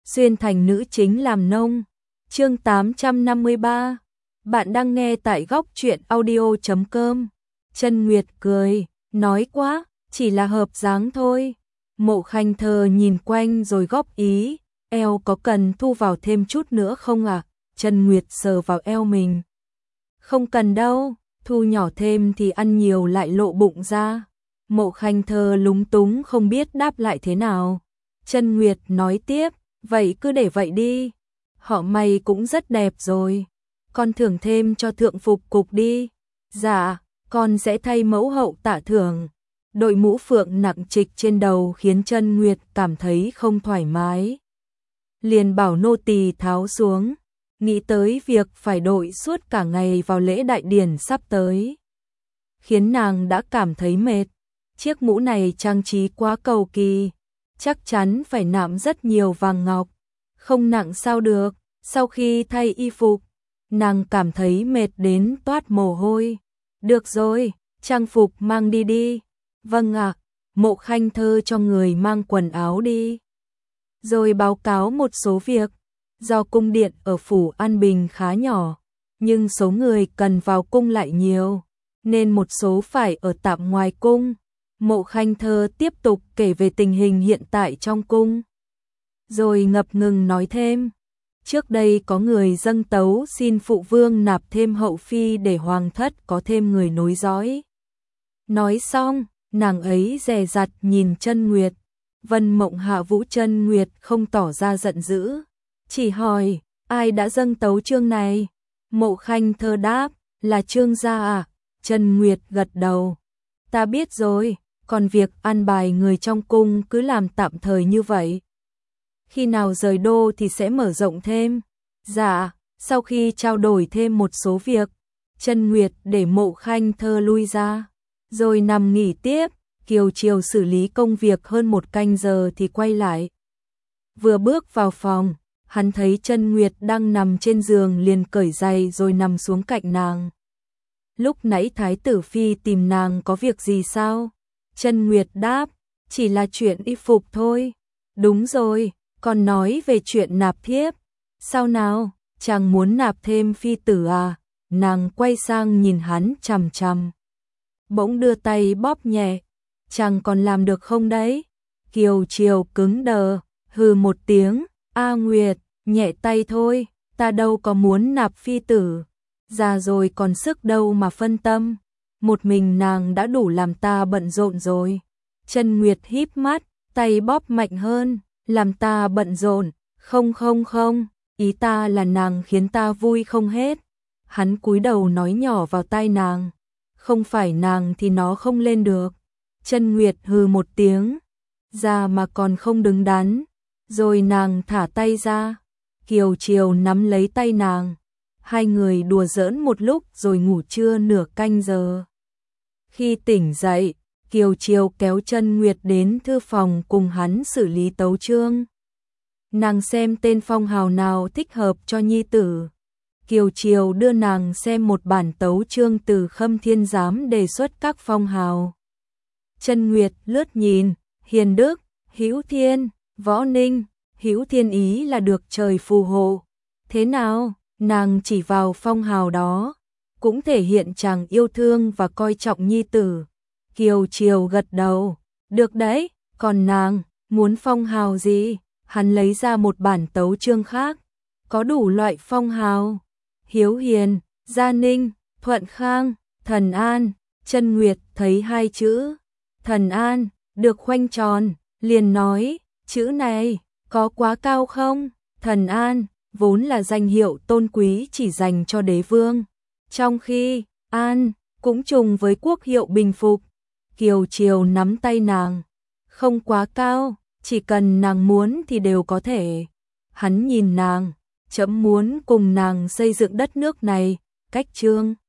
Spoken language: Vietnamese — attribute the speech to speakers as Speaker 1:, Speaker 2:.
Speaker 1: xuyên thành nữ chính làm nông. Chương 853. Bạn đang nghe tại góc truyện audio.com. Chân Nguyệt cười, nói quá, chỉ là hợp dáng thôi. Mộ Khanh Thơ nhìn quanh rồi góp ý, eo có cần thu vào thêm chút nữa không ạ? Chân Nguyệt sờ vào eo mình. Không cần đâu, thu nhỏ thêm thì ăn nhiều lại lộ bụng ra. Mộ Khanh Thơ lúng túng không biết đáp lại thế nào. Chân Nguyệt nói tiếp, vậy cứ để vậy đi. Họ may cũng rất đẹp rồi. Con thưởng thêm cho thượng phục cục đi. Dạ, con sẽ thay mẫu hậu tạ thưởng. Đội mũ phượng nặng trịch trên đầu khiến Chân Nguyệt cảm thấy không thoải mái. Liền bảo nô tỳ tháo xuống, nghĩ tới việc phải đội suốt cả ngày vào lễ đại điển sắp tới, khiến nàng đã cảm thấy mệt. Chiếc mũ này trang trí quá cầu kỳ, chắc chắn phải nạm rất nhiều vàng ngọc, không nặng sao được. Sau khi thay y phục, nàng cảm thấy mệt đến toát mồ hôi. Được rồi, trang phục mang đi đi. Vâng ạ. Mộ Khanh Thơ cho người mang quần áo đi. Rồi báo cáo một số việc. Do cung điện ở phủ An Bình khá nhỏ, nhưng số người cần vào cung lại nhiều, nên một số phải ở tạm ngoài cung. Mộ Khanh Thơ tiếp tục kể về tình hình hiện tại trong cung. Rồi ngập ngừng nói thêm. Trước đây có người dâng tấu xin phụ vương nạp thêm hậu phi để hoàng thất có thêm người nối dõi. Nói xong, nàng ấy dè dặt nhìn Chân Nguyệt. Vân Mộng Hạ Vũ Chân Nguyệt không tỏ ra giận dữ, chỉ hỏi, ai đã dâng tấu chương này? Mộ Khanh Thơ đáp, là Trương gia à? Chân Nguyệt gật đầu. Ta biết rồi, còn việc an bài người trong cung cứ làm tạm thời như vậy. Khi nào rời đô thì sẽ mở rộng thêm. Dạ, sau khi trao đổi thêm một số việc, Chân Nguyệt để Mộ Khanh Thơ lui ra, rồi nằm nghỉ tiếp. Kiều Triều xử lý công việc hơn 1 canh giờ thì quay lại. Vừa bước vào phòng, hắn thấy Chân Nguyệt đang nằm trên giường liền cởi giày rồi nằm xuống cạnh nàng. Lúc nãy Thái tử Phi tìm nàng có việc gì sao? Chân Nguyệt đáp, chỉ là chuyện y phục thôi. Đúng rồi, còn nói về chuyện nạp thiếp. Sao nào, chàng muốn nạp thêm phi tử à? Nàng quay sang nhìn hắn chằm chằm, bỗng đưa tay bóp nhẹ. Chàng còn làm được không đấy? Kiều Triều cứng đờ, hừ một tiếng, A Nguyệt, nhẹ tay thôi, ta đâu có muốn nạp phi tử. Già rồi còn sức đâu mà phân tâm, một mình nàng đã đủ làm ta bận rộn rồi. Chân Nguyệt híp mắt, tay bóp mạnh hơn, làm ta bận rộn, không, ý ta là nàng khiến ta vui không hết. Hắn cúi đầu nói nhỏ vào tai nàng, không phải nàng thì nó không lên được. Chân Nguyệt hừ một tiếng, ra mà còn không đứng đắn, rồi nàng thả tay ra. Kiều Triều nắm lấy tay nàng, hai người đùa giỡn một lúc rồi ngủ trưa nửa canh giờ. Khi tỉnh dậy, Kiều Triều kéo Chân Nguyệt đến thư phòng cùng hắn xử lý tấu chương. Nàng xem tên phong hào nào thích hợp cho nhi tử. Kiều Triều đưa nàng xem một bản tấu chương từ Khâm Thiên Giám đề xuất các phong hào. Chân Nguyệt lướt nhìn, Hiền Đức, Hữu Thiên, Võ Ninh. Hữu Thiên ý là được trời phù hộ. Thế nào, nàng chỉ vào phong hào đó, cũng thể hiện chàng yêu thương và coi trọng nhi tử. Kiều Triều gật đầu, được đấy, còn nàng, muốn phong hào gì? Hắn lấy ra một bản tấu chương khác, có đủ loại phong hào. Hiếu Hiền, Gia Ninh, Thuận Khang, Thần An. Chân Nguyệt thấy 2 chữ Thần An được khoanh tròn, liền nói, chữ này có quá cao không? Thần An vốn là danh hiệu tôn quý chỉ dành cho đế vương, trong khi An cũng trùng với quốc hiệu bình phục. Kiều Triều nắm tay nàng, không quá cao, chỉ cần nàng muốn thì đều có thể. Hắn nhìn nàng, trẫm muốn cùng nàng xây dựng đất nước này, cách chương.